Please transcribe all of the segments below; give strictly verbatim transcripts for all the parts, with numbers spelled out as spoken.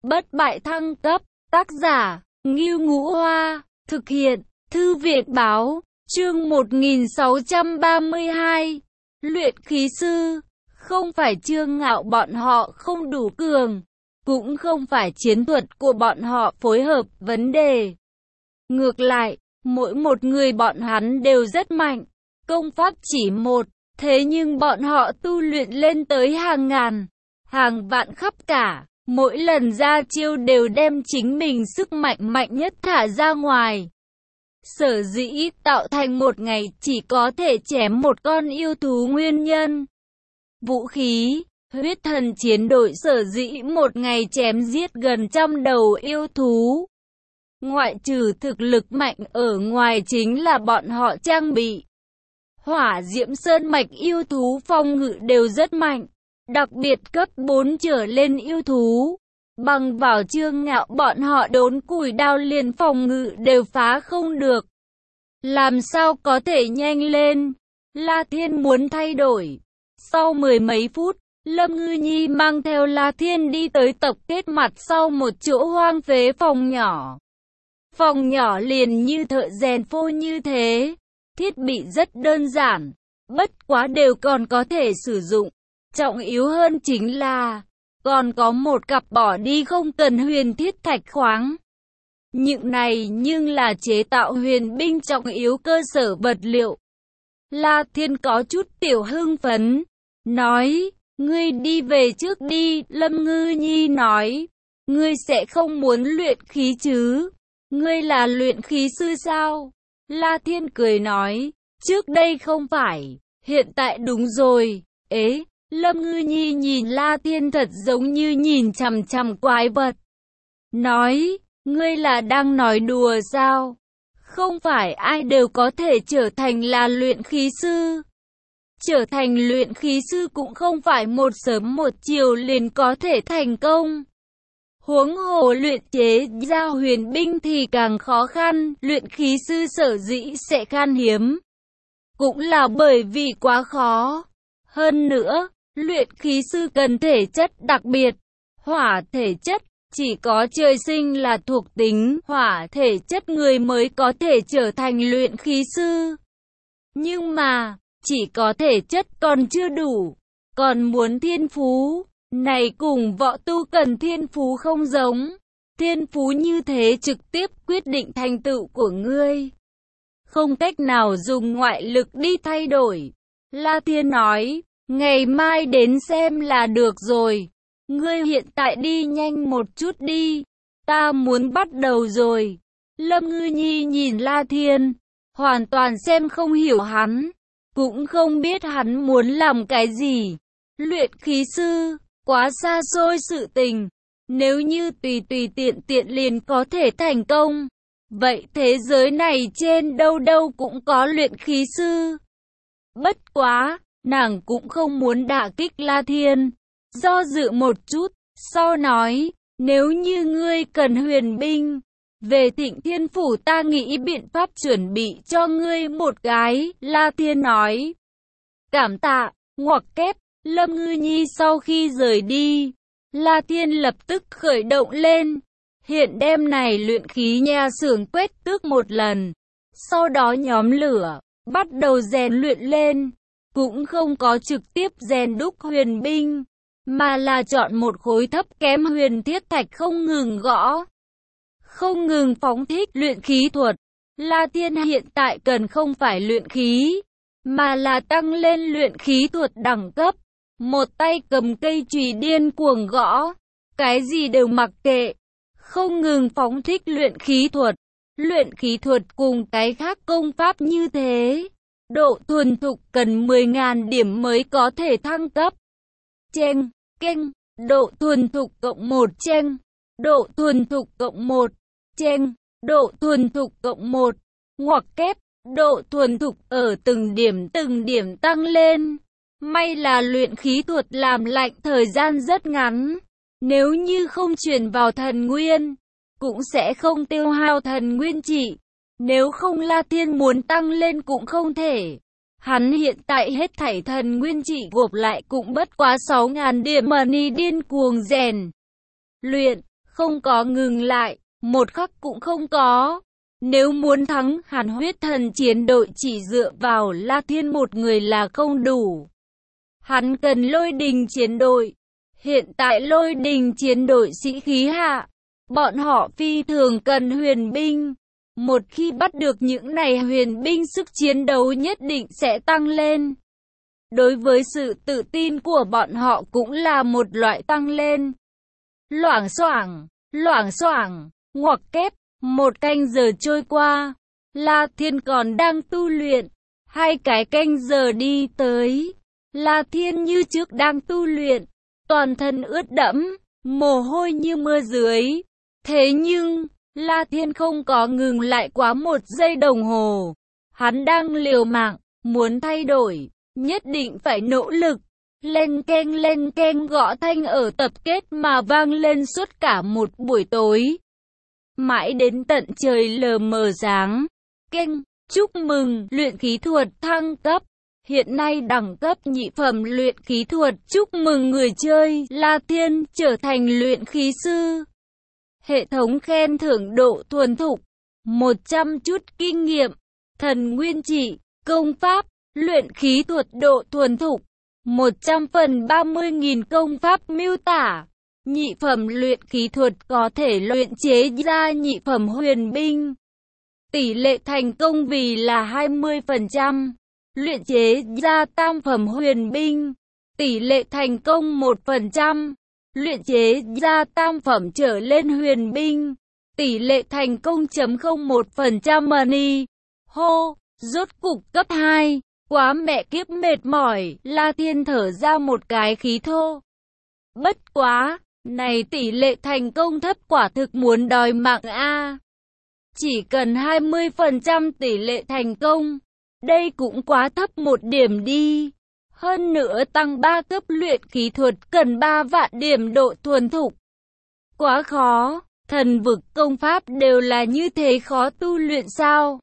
Bất bại thăng cấp, tác giả, Ngưu Ngũ Hoa, thực hiện, Thư viện báo, chương một nghìn sáu trăm ba mươi hai. Luyện khí sư, không phải Trương Ngạo bọn họ không đủ cường, cũng không phải chiến thuật của bọn họ phối hợp vấn đề. Ngược lại, mỗi một người bọn hắn đều rất mạnh, công pháp chỉ một, thế nhưng bọn họ tu luyện lên tới hàng ngàn, hàng vạn khắp cả. Mỗi lần ra chiêu đều đem chính mình sức mạnh mạnh nhất thả ra ngoài. Sở dĩ tạo thành một ngày chỉ có thể chém một con yêu thú nguyên nhân. Vũ khí, huyết thần chiến đội sở dĩ một ngày chém giết gần trăm đầu yêu thú. Ngoại trừ thực lực mạnh ở ngoài chính là bọn họ trang bị. Hỏa diễm sơn mạch yêu thú phòng ngự đều rất mạnh. Đặc biệt cấp bốn trở lên yêu thú, bằng vào Trương Ngạo bọn họ đốn củi đao liền phòng ngự đều phá không được. Làm sao có thể nhanh lên? La Thiên muốn thay đổi. Sau mười mấy phút, Lâm Ngư Nhi mang theo La Thiên đi tới tập kết mặt sau một chỗ hoang phế phòng nhỏ. Phòng nhỏ liền như thợ rèn phô như thế, thiết bị rất đơn giản, bất quá đều còn có thể sử dụng. Trọng yếu hơn chính là, còn có một cặp bỏ đi không cần huyền thiết thạch khoáng. Những này nhưng là chế tạo huyền binh trọng yếu cơ sở vật liệu. La Thiên có chút tiểu hưng phấn, nói, ngươi đi về trước đi. Lâm Ngư Nhi nói, ngươi sẽ không muốn luyện khí chứ? Ngươi là luyện khí sư sao? La Thiên cười nói, trước đây không phải, hiện tại đúng rồi. Ế, Lâm Ngư Nhi nhìn La Thiên thật giống như nhìn chằm chằm quái vật. Nói, ngươi là đang nói đùa sao? Không phải ai đều có thể trở thành là luyện khí sư. Trở thành luyện khí sư cũng không phải một sớm một chiều liền có thể thành công. Huống hồ luyện chế ra huyền binh thì càng khó khăn, luyện khí sư sở dĩ sẽ khan hiếm. Cũng là bởi vì quá khó. Hơn nữa, luyện khí sư cần thể chất đặc biệt. Hỏa thể chất, chỉ có trời sinh là thuộc tính hỏa thể chất người mới có thể trở thành luyện khí sư. Nhưng mà, chỉ có thể chất còn chưa đủ, còn muốn thiên phú. Này cùng võ tu cần thiên phú không giống. Thiên phú như thế trực tiếp quyết định thành tựu của ngươi, không cách nào dùng ngoại lực đi thay đổi. La Thiên nói, ngày mai đến xem là được rồi. Ngươi hiện tại đi nhanh một chút đi, ta muốn bắt đầu rồi. Lâm Ngư Nhi nhìn La Thiên, hoàn toàn xem không hiểu hắn, cũng không biết hắn muốn làm cái gì. Luyện khí sư, quá xa xôi sự tình. Nếu như tùy tùy tiện tiện liền có thể thành công, vậy thế giới này trên đâu đâu cũng có luyện khí sư. Bất quá, nàng cũng không muốn đả kích La Thiên, do dự một chút, sau nói, nếu như ngươi cần huyền binh, về Thịnh Thiên Phủ ta nghĩ biện pháp chuẩn bị cho ngươi một cái. La Thiên nói, cảm tạ, ngoặc kép. Lâm Ngư Nhi sau khi rời đi, La Thiên lập tức khởi động lên, hiện đêm này luyện khí nhà xưởng quét tước một lần, sau đó nhóm lửa, bắt đầu rèn luyện lên, cũng không có trực tiếp rèn đúc huyền binh, mà là chọn một khối thấp kém huyền thiết thạch không ngừng gõ, không ngừng phóng thích luyện khí thuật. La Thiên hiện tại cần không phải luyện khí, mà là tăng lên luyện khí thuật đẳng cấp. Một tay cầm cây chùy điên cuồng gõ, cái gì đều mặc kệ, không ngừng phóng thích luyện khí thuật. Luyện khí thuật cùng cái khác công pháp như thế, độ thuần thục cần mười nghìn điểm mới có thể thăng cấp. Cheng, keng, độ thuần thục cộng một cheng, độ thuần thục cộng một cheng, độ thuần thục cộng một, ngoặc kép, độ thuần thục ở từng điểm từng điểm tăng lên. May là luyện khí thuật làm lạnh thời gian rất ngắn, nếu như không chuyển vào thần nguyên, cũng sẽ không tiêu hao thần nguyên trị, nếu không La Thiên muốn tăng lên cũng không thể. Hắn hiện tại hết thảy thần nguyên trị gộp lại cũng bất quá sáu nghìn điểm money điên cuồng rèn luyện, không có ngừng lại, một khắc cũng không có. Nếu muốn thắng hàn huyết thần chiến đội chỉ dựa vào La Thiên một người là không đủ. Hắn cần lôi đình chiến đội. Hiện tại lôi đình chiến đội sĩ khí hạ, bọn họ phi thường cần huyền binh. Một khi bắt được những này huyền binh, sức chiến đấu nhất định sẽ tăng lên. Đối với sự tự tin của bọn họ cũng là một loại tăng lên. Loảng xoảng, loảng xoảng, ngoặc kép, một canh giờ trôi qua, La Thiên còn đang tu luyện. Hai cái canh giờ đi tới, La Thiên như trước đang tu luyện, toàn thân ướt đẫm, mồ hôi như mưa dưới. Thế nhưng, La Thiên không có ngừng lại quá một giây đồng hồ. Hắn đang liều mạng, muốn thay đổi, nhất định phải nỗ lực. Leng keng leng keng gõ thanh ở tập kết mà vang lên suốt cả một buổi tối. Mãi đến tận trời lờ mờ sáng. Keng, chúc mừng, luyện khí thuật thăng cấp. Hiện nay đẳng cấp nhị phẩm luyện khí thuật. Chúc mừng người chơi La Thiên trở thành luyện khí sư. Hệ thống khen thưởng độ thuần thục, một trăm chút kinh nghiệm, thần nguyên trị, công pháp, luyện khí thuật độ thuần thục, một trăm phần ba mươi nghìn công pháp miêu tả. Nhị phẩm luyện khí thuật có thể luyện chế ra nhị phẩm huyền binh. Tỷ lệ thành công vì là hai mươi phần trăm. Luyện chế ra tam phẩm huyền binh. Tỷ lệ thành công một phần trăm. Luyện chế ra tam phẩm trở lên huyền binh. Tỷ lệ thành công chấm không một phần trăm money. Hô, rốt cục cấp hai. Quá mẹ kiếp mệt mỏi, La Thiên thở ra một cái khí thô. Bất quá, này tỷ lệ thành công thấp quả thực muốn đòi mạng a. Chỉ cần hai mươi phần trăm tỷ lệ thành công, đây cũng quá thấp một điểm đi. Hơn nữa tăng ba cấp luyện khí thuật cần ba vạn điểm độ thuần thục. Quá khó, thần vực công pháp đều là như thế khó tu luyện sao?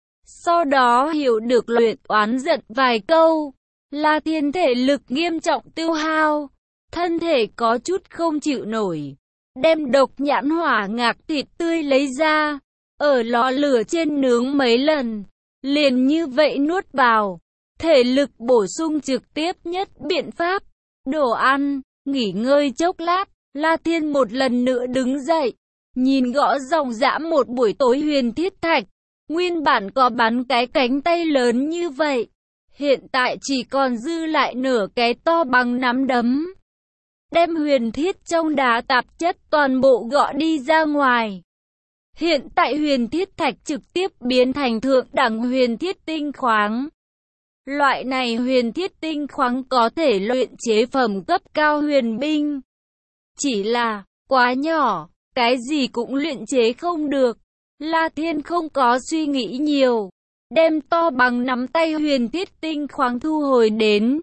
Sau đó hiểu được luyện oán giận vài câu, La Thiên thể lực nghiêm trọng tiêu hao, thân thể có chút không chịu nổi. Đem độc nhãn hỏa ngạc thịt tươi lấy ra, ở lò lửa trên nướng mấy lần, liền như vậy nuốt vào. Thể lực bổ sung trực tiếp nhất biện pháp. Đồ ăn, nghỉ ngơi chốc lát, La Thiên một lần nữa đứng dậy, nhìn gõ dòng dã một buổi tối huyền thiết thạch. Nguyên bản có bắn cái cánh tay lớn như vậy, hiện tại chỉ còn dư lại nửa cái to bằng nắm đấm. Đem huyền thiết trong đá tạp chất toàn bộ gõ đi ra ngoài. Hiện tại huyền thiết thạch trực tiếp biến thành thượng đẳng huyền thiết tinh khoáng. Loại này huyền thiết tinh khoáng có thể luyện chế phẩm cấp cao huyền binh. Chỉ là, quá nhỏ, cái gì cũng luyện chế không được. La Thiên không có suy nghĩ nhiều, đem to bằng nắm tay huyền thiết tinh khoáng thu hồi đến.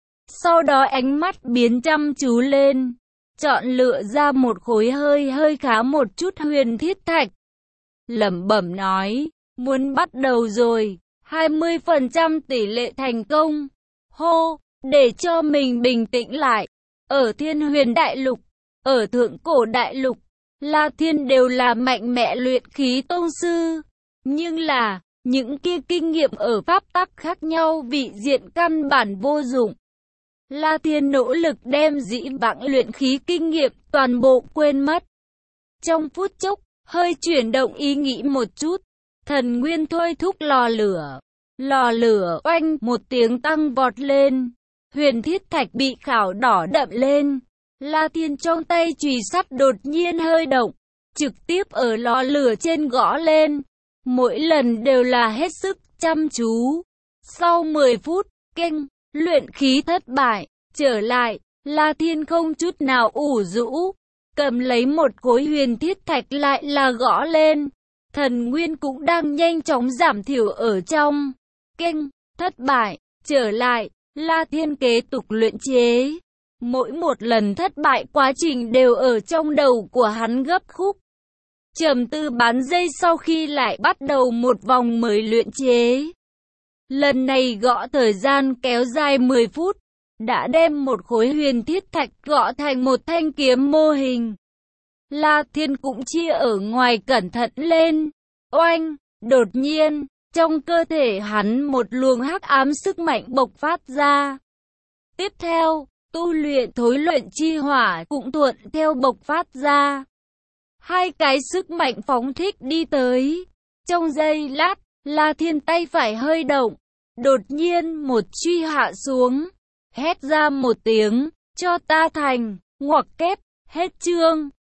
Sau đó ánh mắt biến chăm chú lên, chọn lựa ra một khối hơi hơi khá một chút huyền thiết thạch. Lẩm bẩm nói, muốn bắt đầu rồi, hai mươi phần trăm tỷ lệ thành công. Hô, để cho mình bình tĩnh lại. Ở Thiên Huyền Đại Lục, ở Thượng Cổ Đại Lục, La Thiên đều là mạnh mẽ luyện khí tông sư. Nhưng là, những kia kinh nghiệm ở pháp tắc khác nhau vị diện căn bản vô dụng. La Thiên nỗ lực đem dĩ vãng luyện khí kinh nghiệm toàn bộ quên mất. Trong phút chốc, hơi chuyển động ý nghĩ một chút, thần nguyên thôi thúc lò lửa. Lò lửa oanh một tiếng tăng vọt lên. Huyền thiết thạch bị khảo đỏ đậm lên. La Thiên trong tay chùy sắt đột nhiên hơi động, trực tiếp ở lò lửa trên gõ lên. Mỗi lần đều là hết sức chăm chú. Sau mười phút, keng, luyện khí thất bại, trở lại, La Thiên không chút nào ủ rũ, cầm lấy một khối huyền thiết thạch lại là gõ lên. Thần nguyên cũng đang nhanh chóng giảm thiểu ở trong. Keng, thất bại, trở lại, La Thiên kế tục luyện chế. Mỗi một lần thất bại quá trình đều ở trong đầu của hắn gấp khúc. Trầm tư bán giây sau khi lại bắt đầu một vòng mới luyện chế. Lần này gõ thời gian kéo dài mười phút, đã đem một khối huyền thiết thạch gõ thành một thanh kiếm mô hình. La Thiên cũng chia ở ngoài cẩn thận lên. Oanh, đột nhiên, trong cơ thể hắn một luồng hắc ám sức mạnh bộc phát ra. Tiếp theo, tu luyện thối luyện chi hỏa cũng thuận theo bộc phát ra. Hai cái sức mạnh phóng thích đi tới. Trong giây lát, La Thiên tay phải hơi động. Đột nhiên một truy hạ xuống. Hét ra một tiếng, cho ta thành, ngoặc kép, hết chương.